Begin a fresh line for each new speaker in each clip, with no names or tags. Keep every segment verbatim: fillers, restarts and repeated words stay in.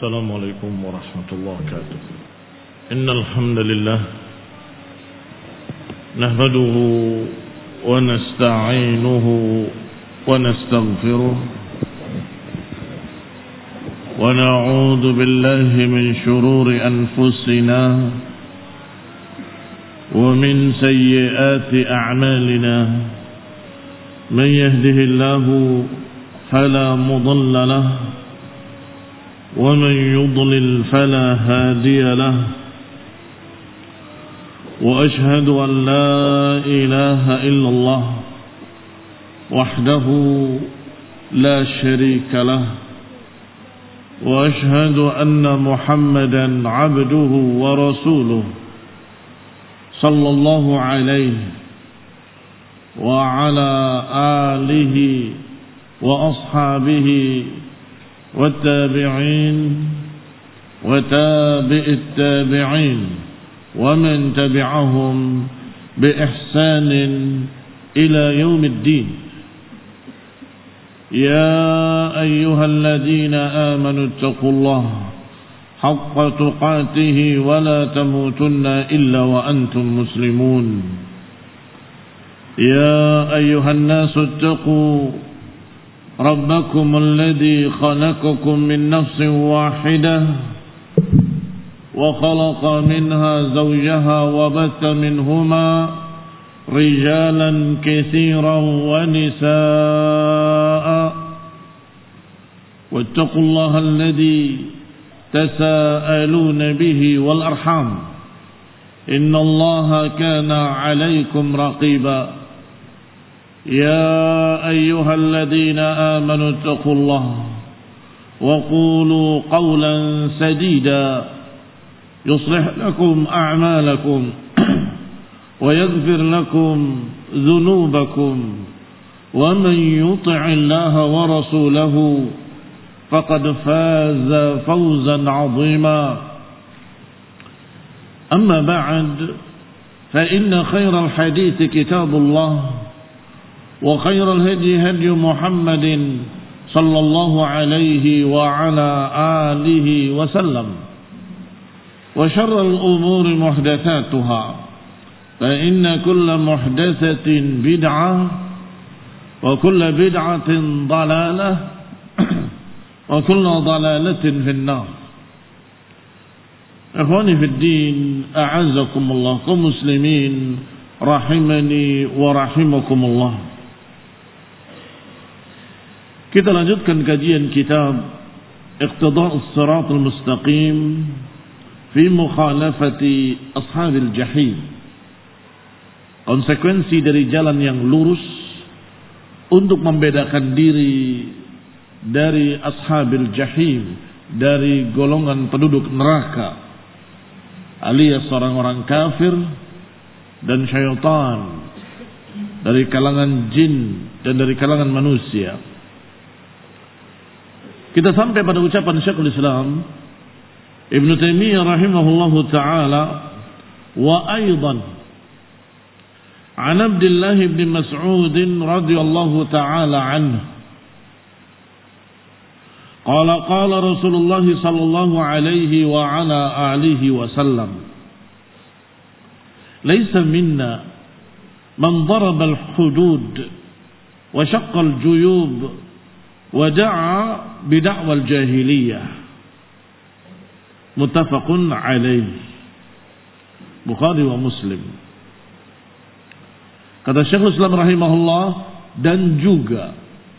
السلام عليكم ورحمة الله وبركاته. إن الحمد لله نحمده ونستعينه ونستغفره ونعوذ بالله من شرور أنفسنا ومن سيئات أعمالنا. من يهده الله فلا مضل له ومن يضلل فلا هادي له. وأشهد أن لا إله إلا الله وحده لا شريك له. وأشهد أن محمدا عبده ورسوله صلى الله عليه وعلى آله وأصحابه والتابعين وتابع التابعين ومن تبعهم بإحسان إلى يوم الدين. يا أيها الذين آمنوا اتقوا الله حق تقاته ولا تموتن إلا وأنتم مسلمون. يا أيها الناس اتقوا ربكم الذي خلقكم من نفس واحدة وخلق منها زوجها وبث منهما رجالا كثيرا ونساء. واتقوا الله الذي تساءلون به والأرحام إن الله كان عليكم رقيبا. يا أيها الذين آمنوا اتقوا الله وقولوا قولا سديدا يصلح لكم أعمالكم ويغفر لكم ذنوبكم ومن يطع الله ورسوله فقد فاز فوزا عظيما. أما بعد فإن خير الحديث كتاب الله وخير الهدي هدي محمد صلى الله عليه وعلى آله وسلم وشر الأمور محدثاتها فإن كل محدثة بدعة وكل بدعة ضلالة وكل ضلالة في النار. إخواني في الدين أعزكم الله كمسلمين rahimani wa rahimakumullah. Kita lanjutkan kajian kitab Iqtida'us Shiratal Mustaqim fi mukhalafati ashabil jahim. Konsekuensi dari jalan yang lurus untuk membedakan diri dari ashabil jahim, dari golongan penduduk neraka, alias orang-orang kafir dan syaitan, dari kalangan jin dan dari kalangan manusia. Kita sampai pada ucapan Syekhul Islam Ibn Taimiyah rahimahullahu ta'ala, wa aidan an Abdullah bin Mas'ud radhiyallahu ta'ala anhu qala qala Rasulullah sallallahu alaihi wa ala alihi wa sallam laysa minna man daraba al-hudud wa shaqqa al-juyub wa da'a bid'awal jahiliyah. Muttafaqun alaih. Bukhari wa Muslim. Kata Syekhul Islam rahimahullah, dan juga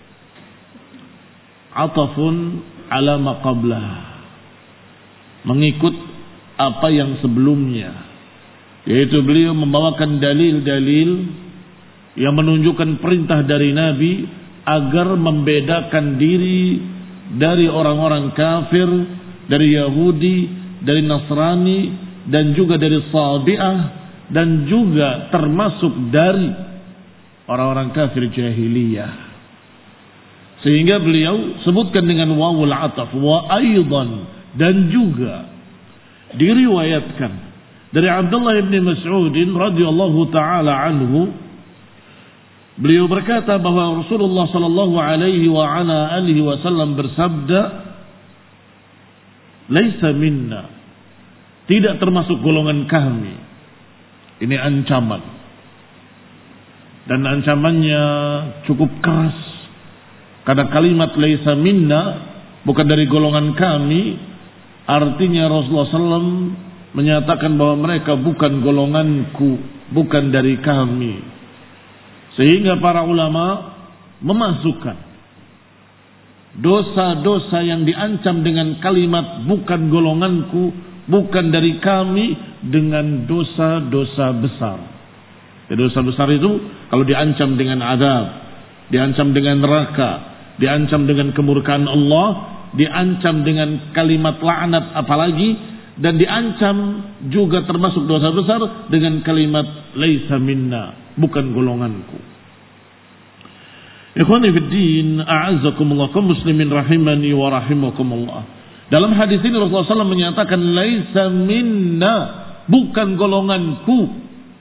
atafun ala ma qablah, mengikut apa yang sebelumnya, yaitu beliau membawakan dalil-dalil yang menunjukkan perintah dari Nabi agar membedakan diri dari orang-orang kafir, dari Yahudi, dari Nasrani, dan juga dari Sabi'ah, dan juga termasuk dari orang-orang kafir jahiliyah. Sehingga beliau sebutkan dengan wawul ataf, wa aidan, dan juga diriwayatkan dari Abdullah bin Mas'ud radhiyallahu taala anhu, beliau berkata bahwa Rasulullah sallallahu alaihi wa ala alihi wasallam bersabda, laisa minna, tidak termasuk golongan kami. Ini ancaman. Dan ancamannya cukup keras. Karena kalimat laisa minna, bukan dari golongan kami, artinya Rasulullah shallallahu alaihi wasallam menyatakan bahwa mereka bukan golonganku, bukan dari kami. Sehingga para ulama memasukkan dosa-dosa yang diancam dengan kalimat bukan golonganku, bukan dari kami, dengan dosa-dosa besar. Dosa besar itu kalau diancam dengan azab, diancam dengan neraka, diancam dengan kemurkaan Allah, diancam dengan kalimat laknat apalagi, dan diancam juga termasuk dosa besar dengan kalimat laisa minna, bukan golonganku. Ikhwani fid din, a'azzakumullah, kaum muslimin rahimani wa rahimakumullah. Dalam hadis ini Rasulullah shallallahu alaihi wasallam menyatakan laisa minna, bukan golonganku.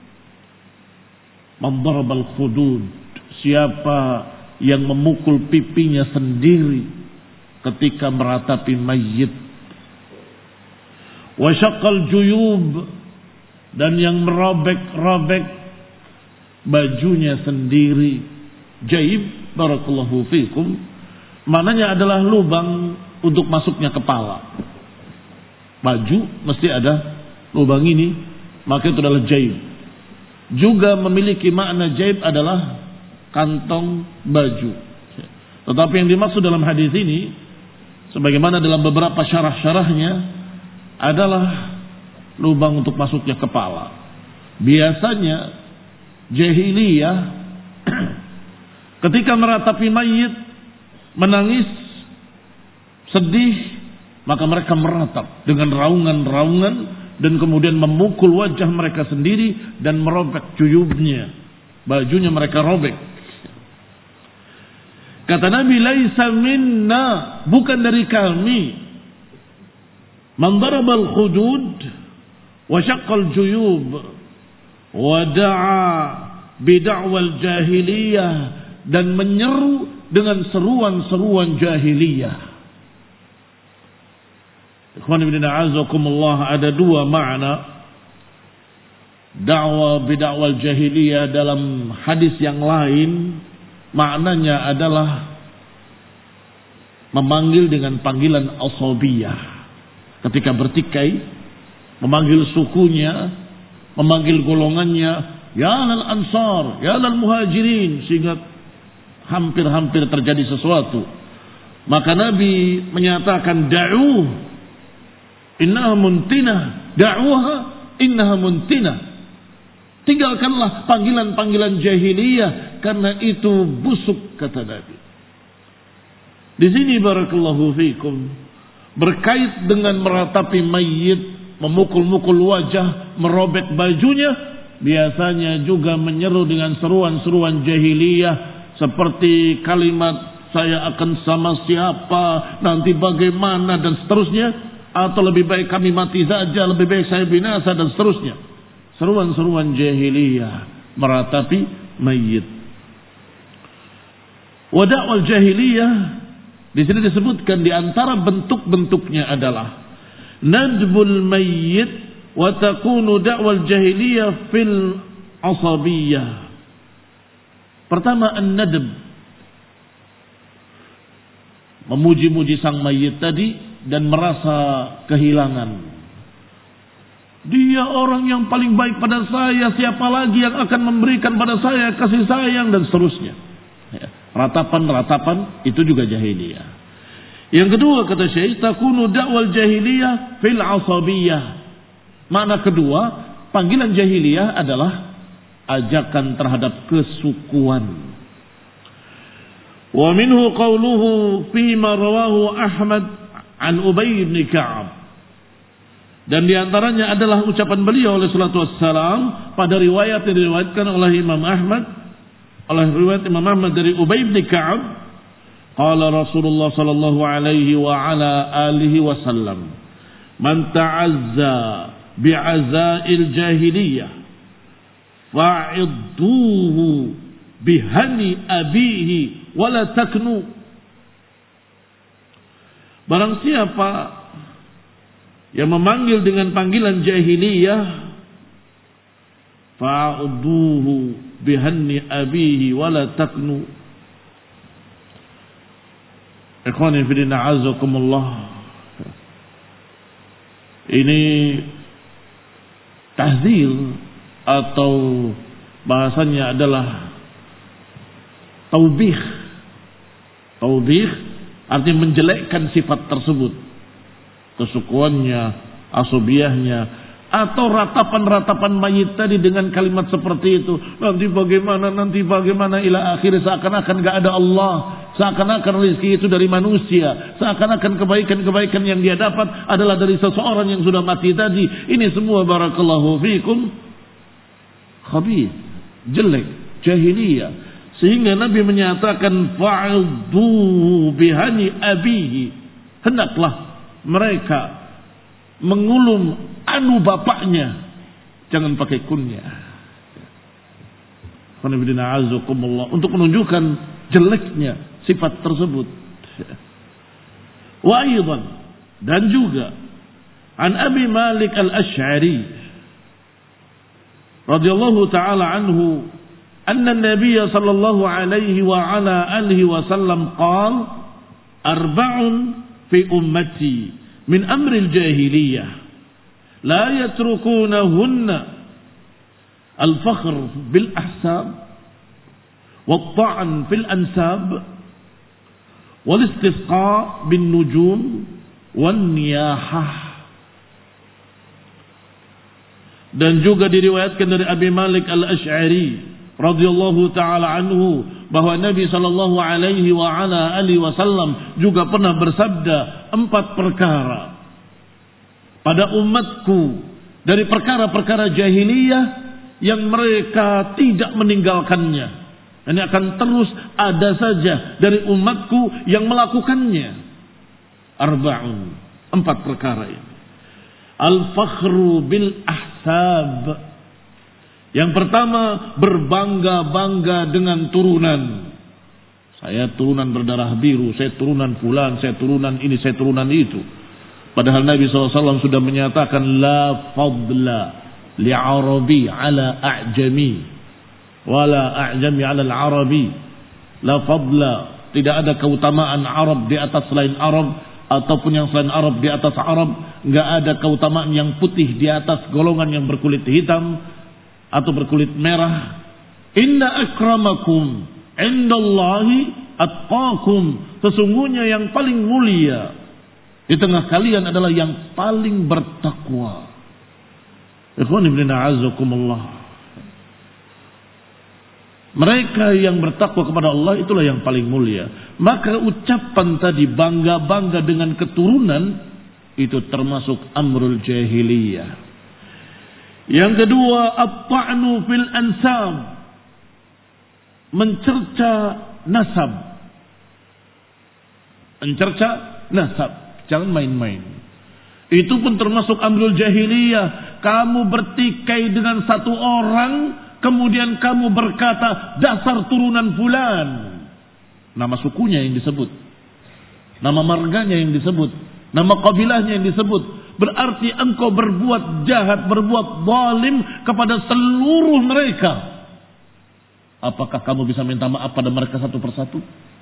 Man darabal khudud, siapa yang memukul pipinya sendiri ketika meratapi mayit. Wa syaqqal juyub, dan yang merobek-robek bajunya sendiri. Jaib, barakallahu fikum, maknanya adalah lubang untuk masuknya kepala. Baju mesti ada lubang ini, maka itu adalah jaib. Juga memiliki makna jaib adalah kantong baju. Tetapi yang dimaksud dalam hadis ini, sebagaimana dalam beberapa syarah-syarahnya, adalah lubang untuk masuknya kepala. Biasanya jahiliyah ketika meratapi mayit, menangis, sedih, maka mereka meratap dengan raungan-raungan dan kemudian memukul wajah mereka sendiri dan merobek juyubnya, bajunya mereka robek. Kata Nabi, laisa minna, bukan dari kami. Man darabal khudud wa syaqqal juyub wa da'a bid'awal jahiliyah, dan menyeru dengan seruan-seruan jahiliyah. Ikhwan ibn a'azakumullah, ada dua makna da'wa bid'awal jahiliyah dalam hadis yang lain. Maknanya adalah memanggil dengan panggilan asabiyah. Ketika bertikai, memanggil sukunya, memanggil golongannya, ya lal ansar, ya lal muhajirin, sehingga hampir-hampir terjadi sesuatu. Maka Nabi menyatakan da'uh innaha muntinah, da'uha innaha muntinah. Tinggalkanlah panggilan-panggilan jahiliyah, karena itu busuk, kata Nabi. Di sini barakallahu fikum, berkait dengan meratapi mayit, memukul-mukul wajah, merobek bajunya, biasanya juga menyeru dengan seruan-seruan jahiliyah, seperti kalimat saya akan sama siapa, nanti bagaimana, dan seterusnya. Atau lebih baik kami mati saja, lebih baik saya binasa, dan seterusnya. Seruan-seruan jahiliyah meratapi mayit. Wada'wal jahiliyah di sini disebutkan di antara bentuk-bentuknya adalah nadbul mayyit wa takunu da'wal jahiliyah fil asabiyah. Pertama, an-nadb, memuji-muji sang mayit tadi dan merasa kehilangan. Dia orang yang paling baik pada saya, siapa lagi yang akan memberikan pada saya kasih sayang, dan seterusnya. Ya, ratapan-ratapan itu juga jahiliyah. Yang kedua, kata Syekh, takunu da'wal jahiliyah fil asabiyah. Makna kedua, panggilan jahiliyah adalah ajakan terhadap kesukuan. Wa minhu qawluhu fima rawahu Ahmad an Ubay bin Ka'ab. Dan diantaranya adalah ucapan beliau oleh salatu wassalam pada riwayat yang diriwayatkan oleh Imam Ahmad, oleh riwayat Imam Ahmad dari Ubay bin Ka'ab, qala Rasulullah sallallahu alaihi wa ala alihi wasallam, man ta'azza bi'azail jahiliyah fa'idduhu bihani abihi wala taknu. Barang siapa yang memanggil dengan panggilan jahiliyah, fa'uduhu bihanni abihi wala taknu. Ikhwani fillah a'azzakumullah. Ini tahzir atau bahasanya adalah taubih. Taubih artinya menjelekkan sifat tersebut, kesukuannya, asubiyahnya, atau ratapan-ratapan mayit tadi dengan kalimat seperti itu. Nanti bagaimana, nanti bagaimana, ila akhir, seakan-akan gak ada Allah, seakan-akan rezeki itu dari manusia, seakan-akan kebaikan-kebaikan yang dia dapat adalah dari seseorang yang sudah mati tadi. Ini semua barakallahu fikum khabith, jelek, jahiliyah. Sehingga Nabi menyatakan fa'udhu bihani abihi, hendaklah mereka mengulum anu bapaknya, jangan pakai kunya. Untuk menunjukkan jeleknya sifat tersebut. Wa aidan, dan juga an Abi Malik al-Asy'ari radhiyallahu taala anhu anna an-nabiy sallallahu alaihi wa ala alihi wasallam qala arba'un fi ummati min amri al-jahiliyah la yatrukunahunna al-fakhr bil ahsab wat-ta'n fil ansab wal istisqa bin nujum wan niyahah. Dan juga diriwayatkan dari Abi Malik al-Asy'ari radhiyallahu taala anhu bahwa Nabi sallallahu alaihi wa ala alihi wasallam juga pernah bersabda, empat perkara pada umatku dari perkara-perkara jahiliyah yang mereka tidak meninggalkannya. Ini akan terus ada saja dari umatku yang melakukannya. Arba'un, empat perkara ini. Al-fakhru bil ahsab. Yang pertama, berbangga-bangga dengan turunan. Saya turunan berdarah biru, saya turunan fulan, saya turunan ini, saya turunan itu. Padahal Nabi shallallahu alaihi wasallam sudah menyatakan la fadla li'arabi ala a'jami wala a'jami ala al-arabi. La fadla, tidak ada keutamaan Arab di atas selain Arab, ataupun yang selain Arab di atas Arab. Enggak ada keutamaan yang putih di atas golongan yang berkulit hitam atau berkulit merah. Inna akramakum indallahi atqakum. Sesungguhnya yang paling mulia di tengah kalian adalah yang paling bertakwa. Ikhwan ibn a'azzakumullah. Mereka yang bertakwa kepada Allah itulah yang paling mulia. Maka ucapan tadi bangga-bangga dengan keturunan itu termasuk amrul jahiliyah. Yang kedua, at-ta'nu fil ansab, mencerca nasab. Mencerca nasab, jangan main-main. Itu pun termasuk amrul jahiliyah. Kamu bertikai dengan satu orang, kemudian kamu berkata dasar turunan fulan. Nama sukunya yang disebut, nama marganya yang disebut, nama kabilahnya yang disebut. Berarti engkau berbuat jahat, berbuat zalim kepada seluruh mereka. Apakah kamu bisa minta maaf pada mereka satu persatu?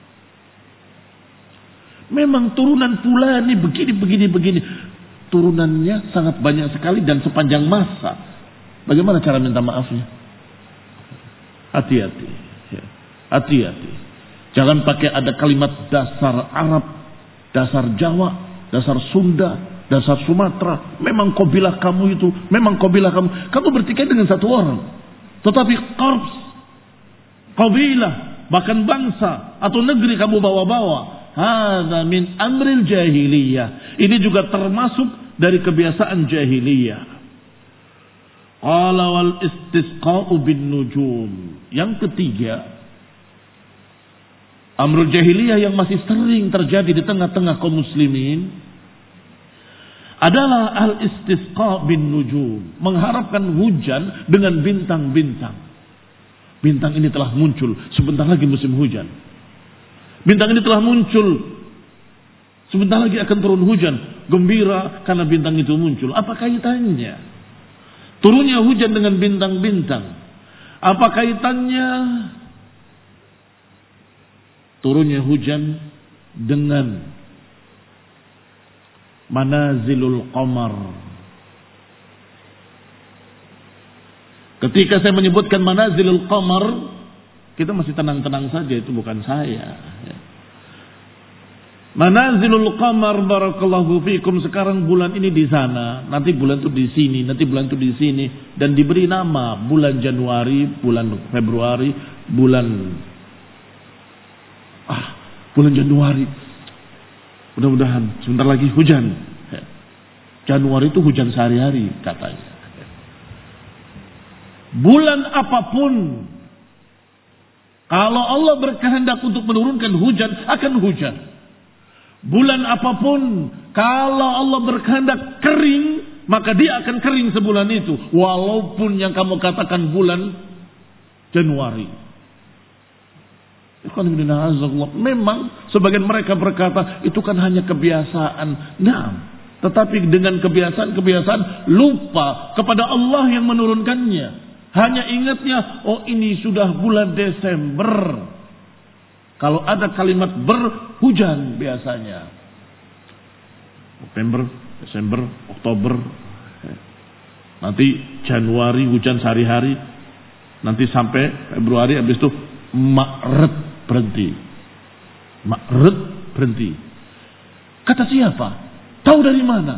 Memang turunan fulani begini, begini, begini. Turunannya sangat banyak sekali dan sepanjang masa. Bagaimana cara minta maafnya? Hati-hati. Hati-hati. Jangan pakai ada kalimat dasar Arab, dasar Jawa, dasar Sunda, dasar Sumatera. Memang kabilah kamu itu, memang kabilah kamu. Kamu bertikai dengan satu orang. Tetapi korps, kabilah, bahkan bangsa atau negeri kamu bawa-bawa. Hadza min amril jahiliyah. Ini juga termasuk dari kebiasaan jahiliyah. Qala wal istisqa'u bin nujum. Yang ketiga, amrul jahiliyah yang masih sering terjadi di tengah-tengah kaum muslimin adalah al-istisqa bin nujum, mengharapkan hujan dengan bintang-bintang. Bintang ini telah muncul, sebentar lagi musim hujan. Bintang ini telah muncul, sebentar lagi akan turun hujan. gembira karena bintang itu muncul. Apa kaitannya? Turunnya hujan dengan bintang-bintang. Apa kaitannya? Turunnya hujan dengan manazilul qamar. Ketika saya menyebutkan manazilul qamar, kita masih tenang-tenang saja, itu bukan saya. Manazilul qamar, barakallahu fikum, sekarang bulan ini di sana, nanti bulan itu di sini, nanti bulan itu di sini, dan diberi nama bulan Januari, bulan Februari, bulan ah bulan Januari. Mudah-mudahan sebentar lagi hujan. Januari itu hujan sehari-hari katanya. Bulan apapun, kalau Allah berkehendak untuk menurunkan hujan, akan hujan. Bulan apapun, kalau Allah berkehendak kering, maka dia akan kering sebulan itu. Walaupun yang kamu katakan bulan Januari. Memang sebagian mereka berkata, itu kan hanya kebiasaan. Nah, tetapi dengan kebiasaan-kebiasaan lupa kepada Allah yang menurunkannya. Hanya ingatnya, oh ini sudah bulan Desember. Kalau ada kalimat berhujan biasanya. November, Desember, Oktober. Nanti Januari hujan sehari-hari. Nanti sampai Februari, habis itu Maret berhenti. Maret berhenti. Kata siapa? Tahu dari mana?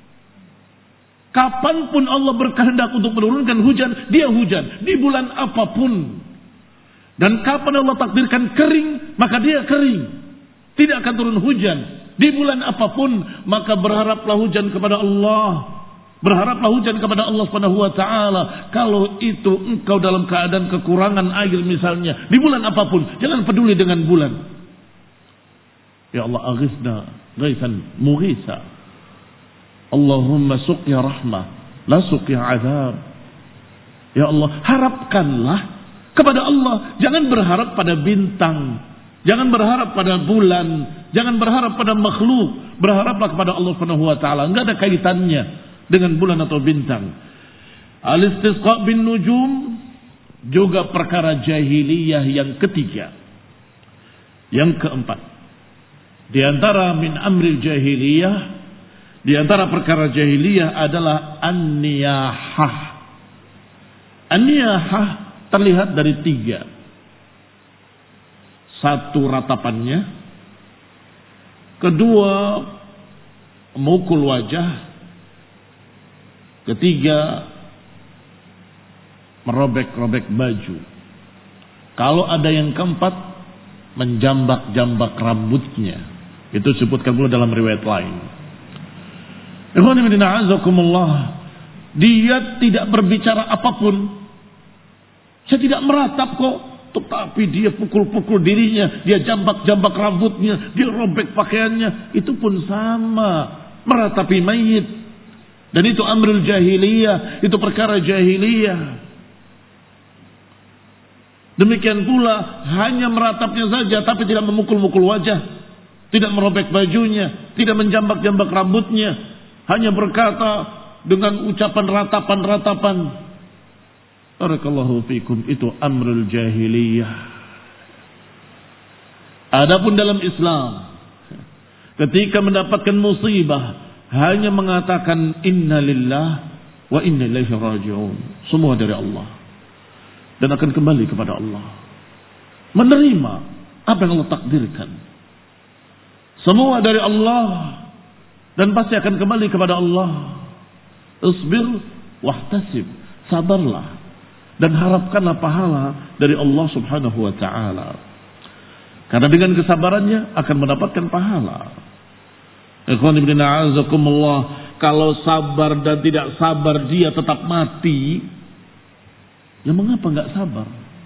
Kapanpun Allah berkehendak untuk menurunkan hujan, dia hujan. Di bulan apapun. Dan kapan Allah takdirkan kering, maka dia kering. Tidak akan turun hujan. Di bulan apapun, maka berharaplah hujan kepada Allah. Berharaplah hujan kepada Allah Subhanahu wa taala. Kalau itu engkau dalam keadaan kekurangan air misalnya, di bulan apapun, jangan peduli dengan bulan. Ya Allah, aghithna ghaisan mughisa. Allahumma suqya rahmah, la suqya azab. Ya Allah, harapkanlah kepada Allah. Jangan berharap pada bintang. Jangan berharap pada bulan. Jangan berharap pada makhluk. Berharaplah kepada Allah Subhanahu wa taala. Enggak ada kaitannya dengan bulan atau bintang. Al-istisqa bin nujum juga perkara jahiliyah yang ketiga. Yang keempat, di antara min amril jahiliyah, di antara perkara jahiliyah adalah an-niyahah. An-niyahah terlihat dari tiga. Satu, ratapannya. Kedua, memukul wajah. Ketiga, merobek-robek baju. Kalau ada yang keempat, menjambak-jambak rambutnya. Itu disebutkan pula dalam riwayat lain. Dia tidak berbicara apapun. Saya tidak meratap kok. Tetapi dia pukul-pukul dirinya. Dia jambak-jambak rambutnya. Dia robek pakaiannya. Itu pun sama. Meratapi mayit. Dan itu amrul jahiliyah. Itu perkara jahiliyah. Demikian pula hanya meratapnya saja. Tapi tidak memukul-mukul wajah. Tidak merobek bajunya. Tidak menjambak-jambak rambutnya. Hanya berkata dengan ucapan ratapan-ratapan. Barakallahu fikum. Itu amrul jahiliyah. Adapun dalam Islam, ketika mendapatkan musibah, hanya mengatakan inna lillah wa inna ilaihi raji'un. Semua dari Allah. Dan akan kembali kepada Allah. Menerima apa yang Allah takdirkan. Semua dari Allah. Dan pasti akan kembali kepada Allah. Isbir wahtasib. Sabarlah. Dan harapkanlah pahala dari Allah subhanahu wa ta'ala. Karena dengan kesabarannya akan mendapatkan pahala. Ikhwan ibn a'azakumullah. Kalau sabar dan tidak sabar dia tetap mati. Ya mengapa enggak sabar?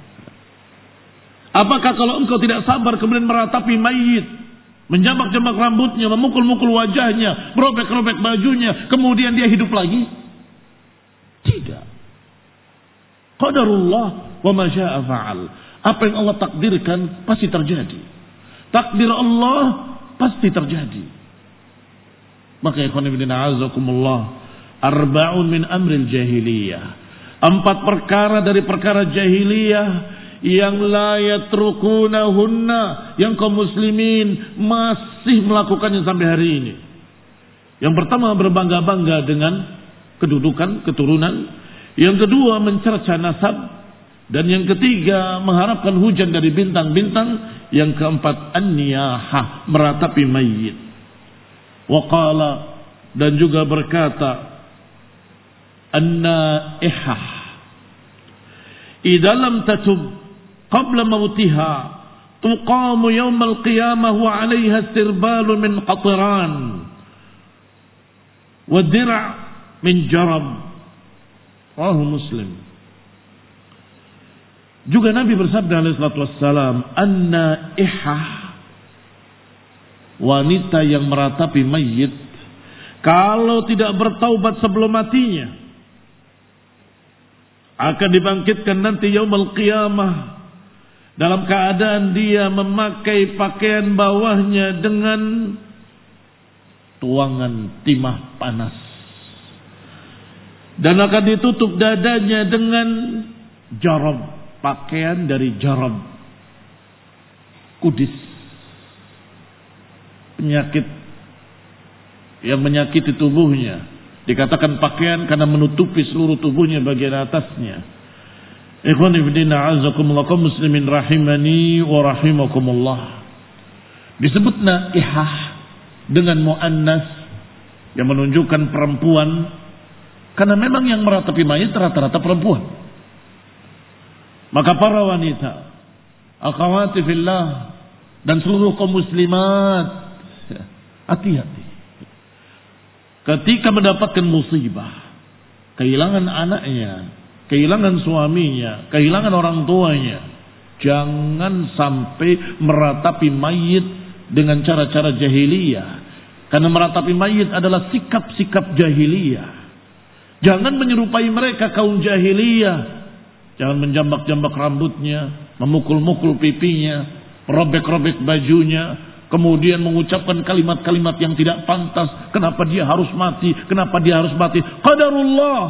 Apakah kalau engkau tidak sabar kemudian meratapi mayit, menjambak-jambak rambutnya, memukul-mukul wajahnya, merobek-robek bajunya, kemudian dia hidup lagi? Tidak. Qadarullah wa ma syaa fa'al. Apa yang Allah takdirkan pasti terjadi. Takdir Allah pasti terjadi. Maka ikhwan fillah a'azakumullah, arba'un min amril jahiliyah. Empat perkara dari perkara jahiliyah yang la yatrukunahunna, yang kaum muslimin masih melakukannya sampai hari ini. Yang pertama, berbangga-bangga dengan kedudukan, keturunan. Yang kedua, mencerca nasab. Dan yang ketiga, mengharapkan hujan dari bintang-bintang. Yang keempat, an-niyahah, meratapi mayit. Waqala, dan juga berkata, an-naihah, idza lam tatub qabla mautiha tuqamu yawmal qiyamah wa 'alayha sirbalun min qatran wa dir' min jarab. Rawahu Muslim. Juga Nabi bersabda alaihi salatu wassalam, an-naihah, wanita yang meratapi mayit, kalau tidak bertaubat sebelum matinya, akan dibangkitkan nanti yaumul qiyamah dalam keadaan dia memakai pakaian bawahnya dengan tuangan timah panas, dan akan ditutup dadanya dengan jarab, pakaian dari jarab, kudis, penyakit yang menyakiti tubuhnya. Dikatakan pakaian karena menutupi seluruh tubuhnya bagian atasnya. Ikhwan fillah a'azakumullah, kaum muslimin rahimani wa rahimakumullah. Disebut naihah dengan muannas yang menunjukkan perempuan, karena memang yang meratapi mayit rata-rata perempuan. Maka para wanita, akhwati fillah, dan seluruh kaum muslimat, hati-hati ketika mendapatkan musibah, kehilangan anaknya, kehilangan suaminya, kehilangan orang tuanya. Jangan sampai meratapi mayit dengan cara-cara jahiliyah, karena meratapi mayit adalah sikap-sikap jahiliyah. Jangan menyerupai mereka, kaum jahiliyah. Jangan menjambak-jambak rambutnya, memukul-mukul pipinya, merobek-robek bajunya, kemudian mengucapkan kalimat-kalimat yang tidak pantas. Kenapa dia harus mati? Kenapa dia harus mati? Qadarullah.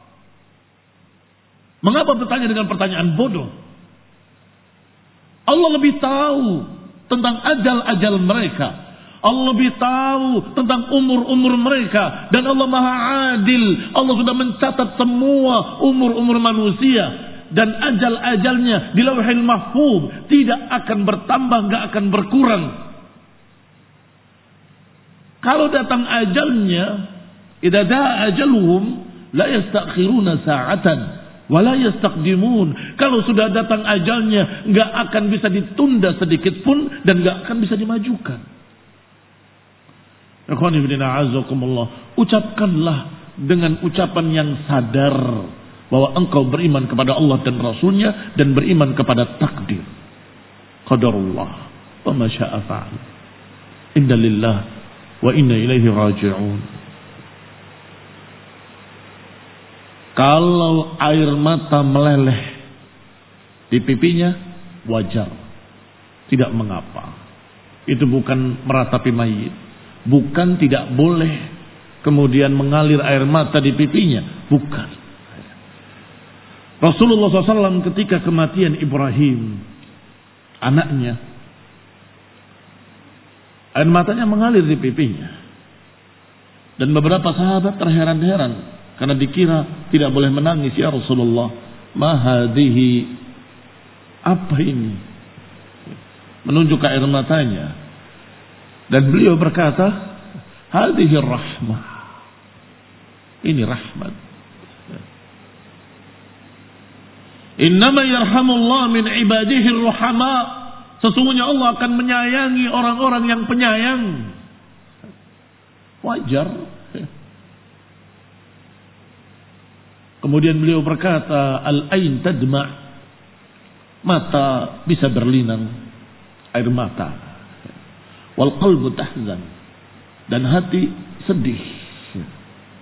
Mengapa bertanya dengan pertanyaan bodoh? Allah lebih tahu tentang ajal-ajal mereka. Allah lebih tahu tentang umur-umur mereka. Dan Allah Maha Adil. Allah sudah mencatat semua umur-umur manusia. Dan ajal-ajalnya di Lauhil Mahfuz tidak akan bertambah, gak akan berkurang. Kalau datang ajalnya, idza daa ajaluhum la yastakhiruna sa'atan wa la yastaqdimun. Kalau sudah datang ajalnya, enggak akan bisa ditunda sedikit pun dan enggak akan bisa dimajukan. Ikhwani fillah a'azakumullah, ucapkanlah dengan ucapan yang sadar bahwa engkau beriman kepada Allah dan Rasulnya dan beriman kepada takdir. Qadarullah wa ma syaa fa'al. Inna lillahi wa inna ilaihi raji'un. Kalau air mata meleleh di pipinya, wajar, tidak mengapa. Itu bukan meratapi mayit, bukan tidak boleh kemudian mengalir air mata di pipinya, bukan. Rasulullah shallallahu alaihi wasallam ketika kematian Ibrahim, anaknya, air matanya mengalir di pipinya. Dan beberapa sahabat terheran-heran karena dikira tidak boleh menangis. Ya Rasulullah, ma hadhihi, apa ini? Menunjuk ke air matanya. Dan beliau berkata, hadhihi rahmah. Ini rahmat. Innama yarhamullah min ibadihi ruhama. Sesungguhnya Allah akan menyayangi orang-orang yang penyayang. Wajar. Kemudian beliau berkata, al-ain tadma', mata bisa berlinang, air mata. Wal qalbu tahzan, dan hati sedih.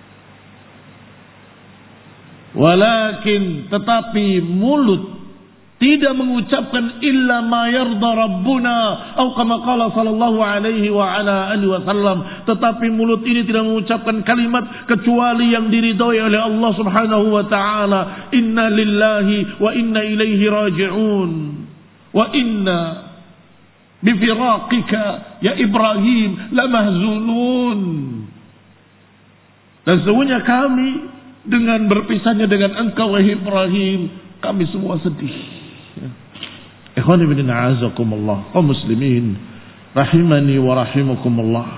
Walakin, tetapi mulut tidak mengucapkan illa ma yarda rabbuna atau kama qala sallallahu alaihi wa ala alihi wasallam, tetapi mulut ini tidak mengucapkan kalimat kecuali yang diridhoi oleh Allah Subhanahu wa taala. Inna lillahi wa inna ilaihi raji'un wa inna bifiraqika ya Ibrahim lamahzunun. Dan sesungguhnya kami dengan berpisahnya dengan engkau wahai Ibrahim, kami semua sedih. Ikhwani bin a'azakumullah, kaum muslimin rahimani wa rahimakumullah.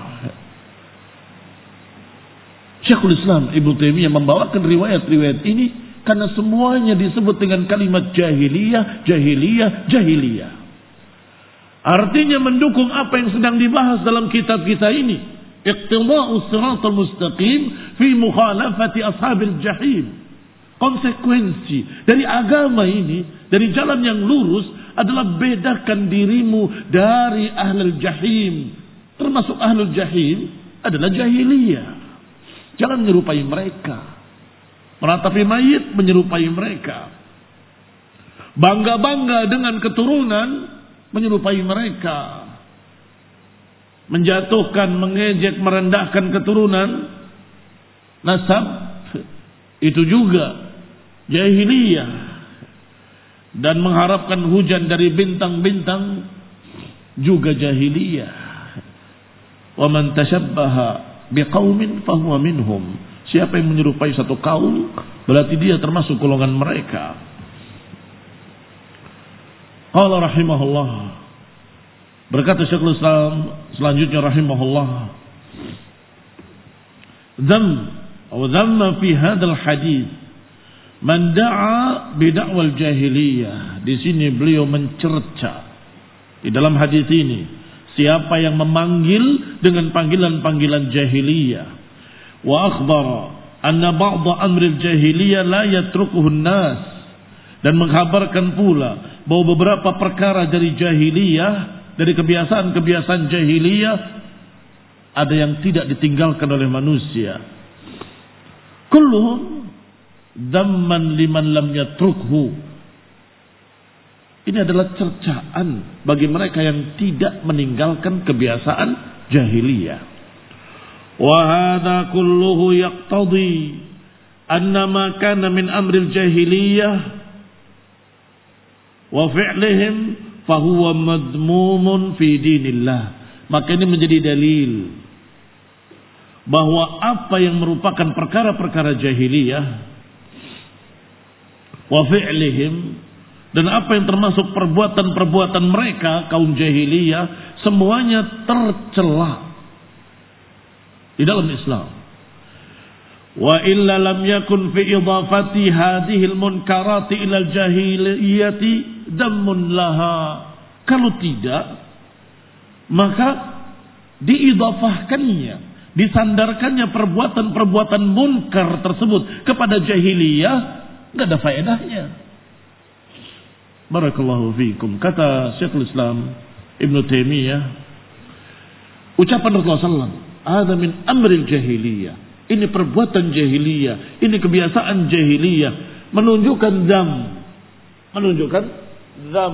Syekhul Islam Ibnu Taimiyah membawakan riwayat-riwayat ini karena semuanya disebut dengan kalimat jahiliyah, jahiliyah, jahiliyah. Artinya mendukung apa yang sedang dibahas dalam kitab kita ini. Iqtida'us siratal mustaqim fi mukhalafati ashabil jahim. Konsekuensi dari agama ini, dari jalan yang lurus adalah bedakan dirimu dari ahlul jahim. Termasuk ahlul jahim adalah jahiliyah. Jangan menyerupai mereka. Meratapi mayit menyerupai mereka. Bangga-bangga dengan keturunan menyerupai mereka. Menjatuhkan, mengejek, merendahkan keturunan, nasab, itu juga jahiliyah. Dan mengharapkan hujan dari bintang-bintang juga jahiliyah. Wa man tashabbaha biqaumin fahuwa minhum. Siapa yang menyerupai satu kaum berarti dia termasuk golongan mereka. Qala rahimahullah, berkata Syekhul Islam selanjutnya rahimahullah, dzam atau dzamma fi hadzal hadits man da'a bid'awal jahiliyah. Di sini beliau mencerca di dalam hadis ini siapa yang memanggil dengan panggilan-panggilan jahiliyah. Wa akhbara anna ba'dha amril jahiliyah la yatrukuhu an-nas, dan mengkhabarkan pula bahwa beberapa perkara dari jahiliyah, dari kebiasaan-kebiasaan jahiliyah, ada yang tidak ditinggalkan oleh manusia. Kulluhum dzamman liman lam yatrukhu. Ini adalah cercaan bagi mereka yang tidak meninggalkan kebiasaan jahiliyah. Wa hadza kulluhu yaqtadi anna ma kana min amril jahiliyah wa fi'lihim fahuwa madmumun fi dinillah. Maka ini menjadi dalil bahwa apa yang merupakan perkara-perkara jahiliyah wa fi'lihim, dan apa yang termasuk perbuatan-perbuatan mereka kaum jahiliyah, semuanya tercela di dalam Islam. Wa illa lam yakun fi idafati hadhil munkarati ila al-jahiliyati dammun laha. Kalau tidak, maka diidafahkannya, disandarkannya perbuatan-perbuatan munkar tersebut kepada jahiliyah, tidak ada faedahnya. Barakallahu fiikum. Kata Syekhul Islam Ibnu Taimiyah, ucapan Rasulullah sallallahu alaihi wasallam, "Hadza min amril jahiliyah." Ini perbuatan jahiliyah, ini kebiasaan jahiliyah, menunjukkan dzam, menunjukkan dzam,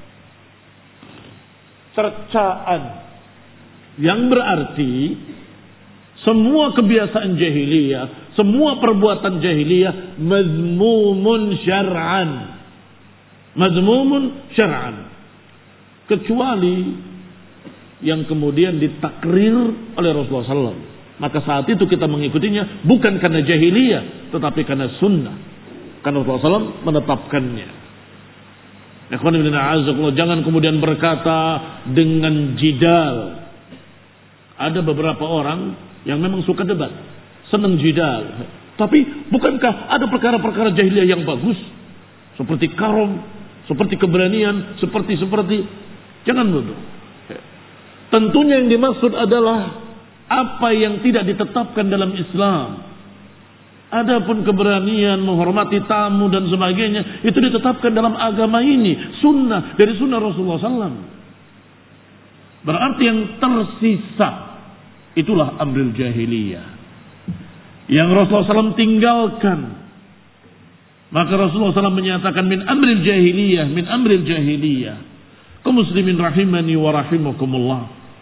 cercaan, yang berarti semua kebiasaan jahiliyah, semua perbuatan jahiliyah mazmumun syar'an. Mazmumun syar'an. Kecuali yang kemudian ditakrir oleh Rasulullah sallallahu alaihi wasallam. Maka saat itu kita mengikutinya bukan karena jahiliyah, tetapi karena sunnah. Karena Rasulullah sallallahu alaihi wasallam menetapkannya. Ikhwan ibn a'azakullah, jangan kemudian berkata dengan jidal. Ada beberapa orang yang memang suka debat, senang jidal. Tapi bukankah ada perkara-perkara jahiliyah yang bagus? Seperti karom, seperti keberanian, seperti-seperti. Jangan bodoh. Tentunya yang dimaksud adalah apa yang tidak ditetapkan dalam Islam. Adapun keberanian, menghormati tamu dan sebagainya, itu ditetapkan dalam agama ini. Sunnah, dari sunnah Rasulullah sallallahu alaihi wasallam. Berarti yang tersisa itulah amril jahiliyah, yang Rasulullah sallallahu alaihi wasallam tinggalkan. Maka Rasulullah shallallahu alaihi wasallam menyatakan min amril jahiliyah, min amril jahiliyah. Kaum muslimin rahimani wa rahimakumullah.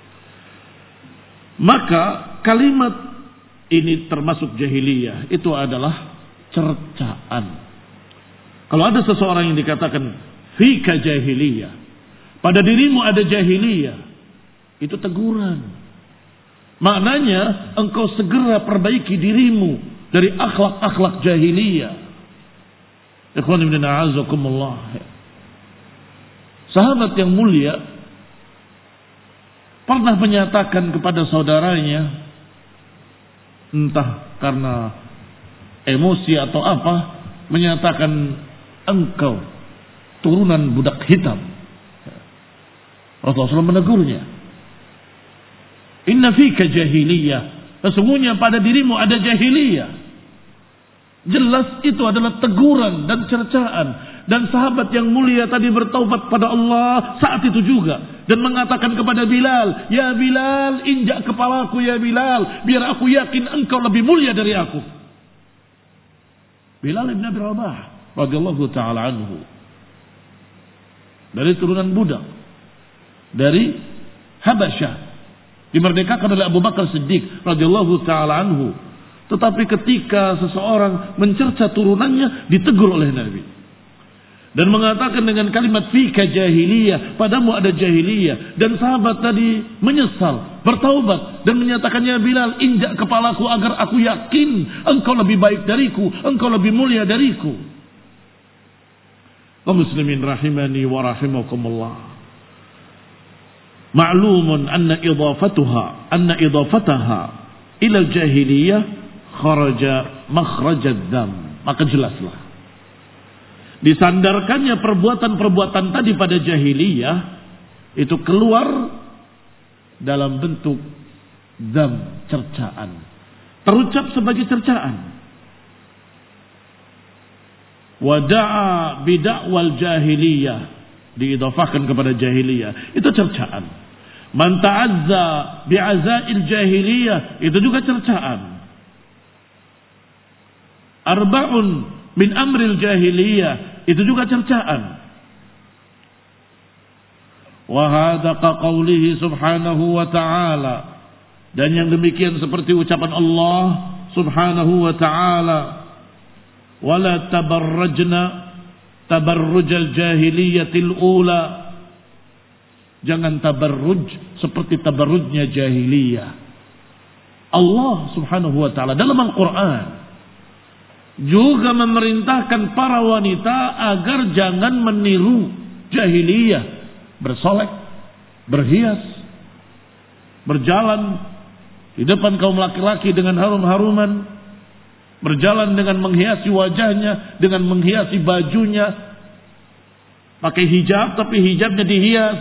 Maka kalimat ini termasuk jahiliyah, itu adalah cercaan. Kalau ada seseorang yang dikatakan fika jahiliyah, pada dirimu ada jahiliyah, itu teguran. Maknanya engkau segera perbaiki dirimu dari akhlak-akhlak jahiliyah. Ikhwan ibn a'azakumullah. Sahabat yang mulia pernah menyatakan kepada saudaranya, entah karena emosi atau apa, menyatakan engkau turunan budak hitam. Rasulullah shallallahu alaihi wasallam menegurnya. Inna fika jahiliyah. Sesungguhnya pada dirimu ada jahiliyah. Jelas itu adalah teguran dan cercaan. Dan sahabat yang mulia tadi bertaubat pada Allah saat itu juga. Dan mengatakan kepada Bilal, ya Bilal, injak kepalaku ya Bilal, biar aku yakin engkau lebih mulia dari aku. Bilal ibn Abi Rabah radhiyallahu ta'ala anhu, dari turunan budak dari Habasyah, dimerdekakan oleh Abu Bakar Siddiq radhiyallahu ta'ala anhu. Tetapi ketika seseorang mencerca turunannya, ditegur oleh Nabi dan mengatakan dengan kalimat fika jahiliyah, padamu ada jahiliyah. Dan sahabat tadi menyesal, bertaubat dan menyatakan, ya Bilal, injak kepalaku agar aku yakin engkau lebih baik dariku, engkau lebih mulia dariku. Kaum muslimin rahimani wa rahimakumullah. Ma'lumun anna idafatuha anna idafataha ila jahiliyah kharaja makhrajad dam. Maka jelaslah, disandarkannya perbuatan-perbuatan tadi pada jahiliyah itu keluar dalam bentuk dam, cercaan, terucap sebagai cercaan. Wada'a bid'awal jahiliyah, diidhafahkan kepada jahiliyah, itu cercaan. Man ta'azza bi'azail jahiliyah, itu juga cercaan. Arba'un min amril jahiliyah, itu juga cercaan. Wa hadza ka qaulihi subhanahu wa ta'ala, dan yang demikian seperti ucapan Allah subhanahu wa ta'ala, wala tabarrajna tabarrujal jahiliyatil ula, jangan tabarruj seperti tabarrujnya jahiliyah. Allah subhanahu wa ta'ala dalam Al-Quran juga memerintahkan para wanita agar jangan meniru jahiliyah, bersolek, berhias, berjalan di depan kaum laki-laki dengan harum-haruman, berjalan dengan menghiasi wajahnya, dengan menghiasi bajunya, pakai hijab tapi hijabnya dihias.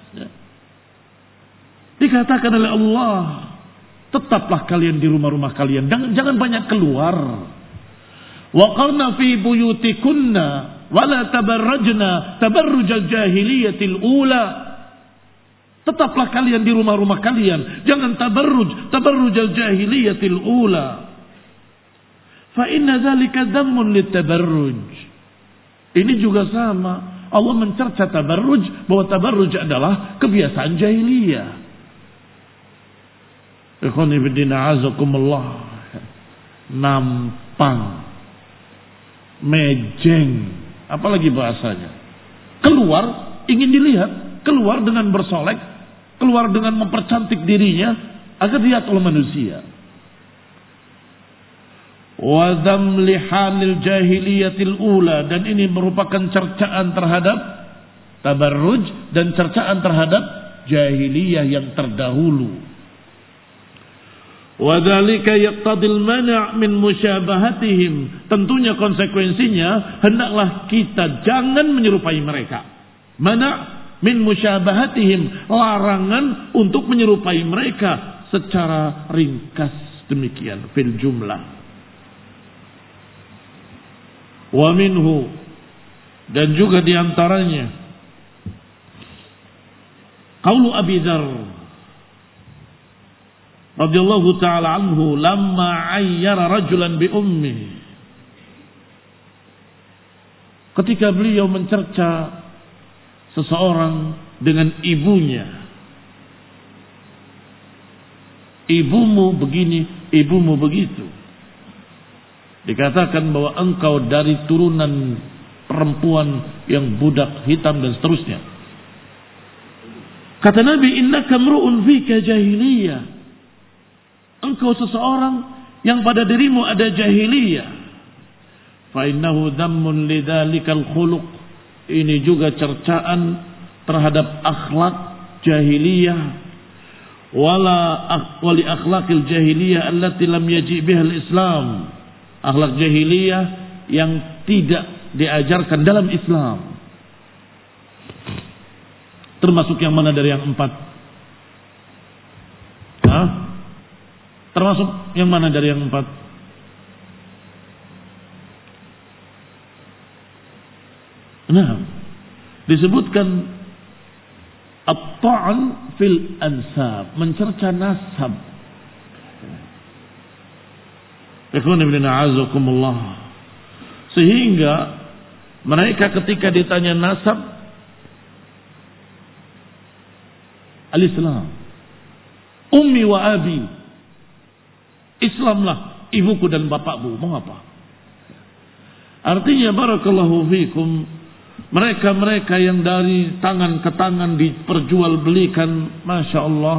Dikatakan oleh Allah, tetaplah kalian di rumah-rumah kalian, jangan, jangan banyak keluar. Waqarna fi buyutikunna wala tabarrajna tabarrujal jahiliyatil ula. Tetaplah kalian di rumah-rumah kalian, jangan tabarruj tabarrujal jahiliyatil ula. Fa inna dzalika dhammun litabarruj. Ini juga sama. Allah mencerca tabarruj, bahwa tabarruj adalah kebiasaan jahiliyah. Ikhwani fillah azakumullah. Nampang, mejeng, apalagi bahasanya, keluar ingin dilihat, keluar dengan bersolek, keluar dengan mempercantik dirinya agar dilihat oleh manusia. Wa dzam lihalil jahiliyatil ula, dan ini merupakan cercaan terhadap tabarruj dan cercaan terhadap jahiliyah yang terdahulu. Wa dzalika yaqtadil man' min musyabahatihim, tentunya konsekuensinya hendaklah kita jangan menyerupai mereka. Mana' min musyabahatihim, larangan untuk menyerupai mereka secara ringkas demikian fil jumlah. Wa minhu, dan juga diantaranya qaulu Abi Dzar radhiyallahu ta'ala anhu lamma ayyara rajulan bi ummi, ketika beliau mencerca seseorang dengan ibunya. Ibumu begini, ibumu begitu. Dikatakan bahwa engkau dari turunan perempuan yang budak hitam dan seterusnya. Kata Nabi, innaka mru'un fika jahiliyah. Engkau seseorang yang pada dirimu ada jahiliyah. Fa innahu dhammun lidzalikal khuluq. Ini juga cercaan terhadap akhlak jahiliyah. Wala wali akhlaqil jahiliyah allati lam yaji' biha al-Islam. Akhlak jahiliyah yang tidak diajarkan dalam Islam. Termasuk yang mana dari yang empat? Hah? Termasuk yang mana dari yang empat? Nah, disebutkan at-ta'n fil ansab, mencerca nasab. Ikhwan ibn a'azakumullah. Sehingga mereka ketika ditanya nasab al-Islam, ummi wa abi, Islamlah ibuku dan bapakmu, mau apa? Artinya barakallahu fikum, mereka-mereka yang dari tangan ke tangan diperjualbelikan, masya Allah,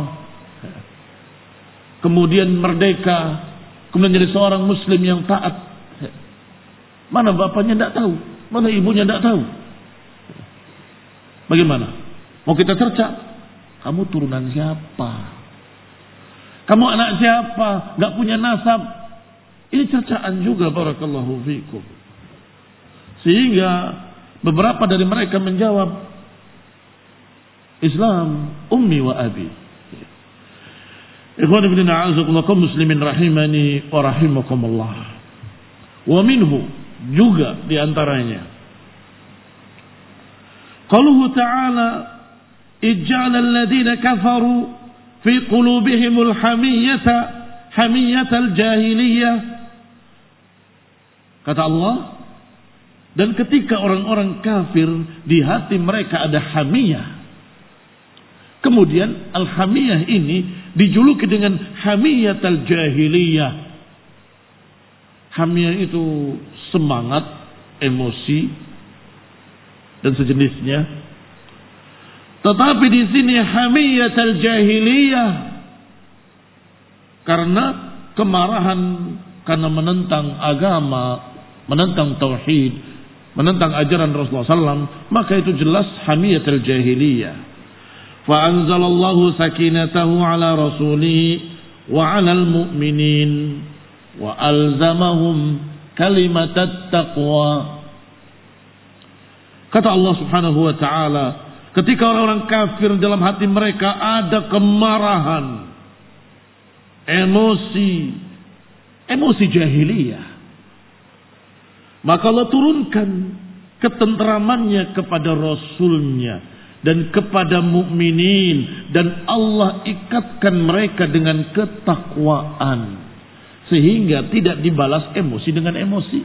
kemudian merdeka, kemudian jadi seorang muslim yang taat. Mana bapaknya tidak tahu, mana ibunya tidak tahu. Bagaimana? Mau kita cerca? Kamu turunan siapa? Kamu anak siapa? Gak punya nasab. Ini cercaan juga, barakallahu fikum. Sehingga beberapa dari mereka menjawab, Islam ummi wa abi. Ikhwan ibn a'azakumullah kaum muslimin rahimani wa rahimakumullah. Wa minhu, juga diantaranya, qauluhu ta'ala, ij'ala alladhina kafaru fi qulubihimul hamiyyata hamiyyatal jahiliyah. Kata Allah, dan ketika orang-orang kafir di hati mereka ada hamiyah. Kemudian al-hamiyah ini dijuluki dengan hamiyatal jahiliyah. Hamiyah itu semangat, emosi dan sejenisnya. Tetapi di sini hamiyatal jahiliyah karena kemarahan karena menentang agama, menentang tauhid, menentang ajaran Rasulullah sallallahu alaihi wasallam, maka itu jelas hamiyatul jahiliyah. Fa anzalallahu sakinatahu ala rasulihi wa 'alal mu'minin wa alzamahum kalimatat taqwa. Kata Allah Subhanahu wa taala, ketika orang-orang kafir dalam hati mereka ada kemarahan, emosi, emosi jahiliyah, maka Allah turunkan ketenteramannya kepada Rasulnya dan kepada mukminin, dan Allah ikatkan mereka dengan ketakwaan sehingga tidak dibalas emosi dengan emosi.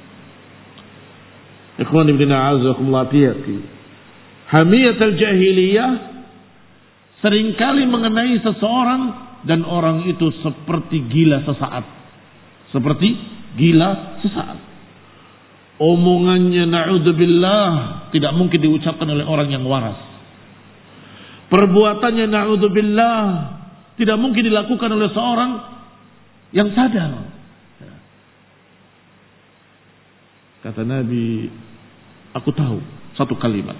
Ikhwan ibn a'azakumullah, hamiyatul jahiliyah seringkali mengenai seseorang dan orang itu seperti gila sesaat. Seperti gila sesaat. Omongannya na'udzubillah tidak mungkin diucapkan oleh orang yang waras. Perbuatannya na'udzubillah tidak mungkin dilakukan oleh seorang yang sadar. Kata Nabi, aku tahu satu kalimat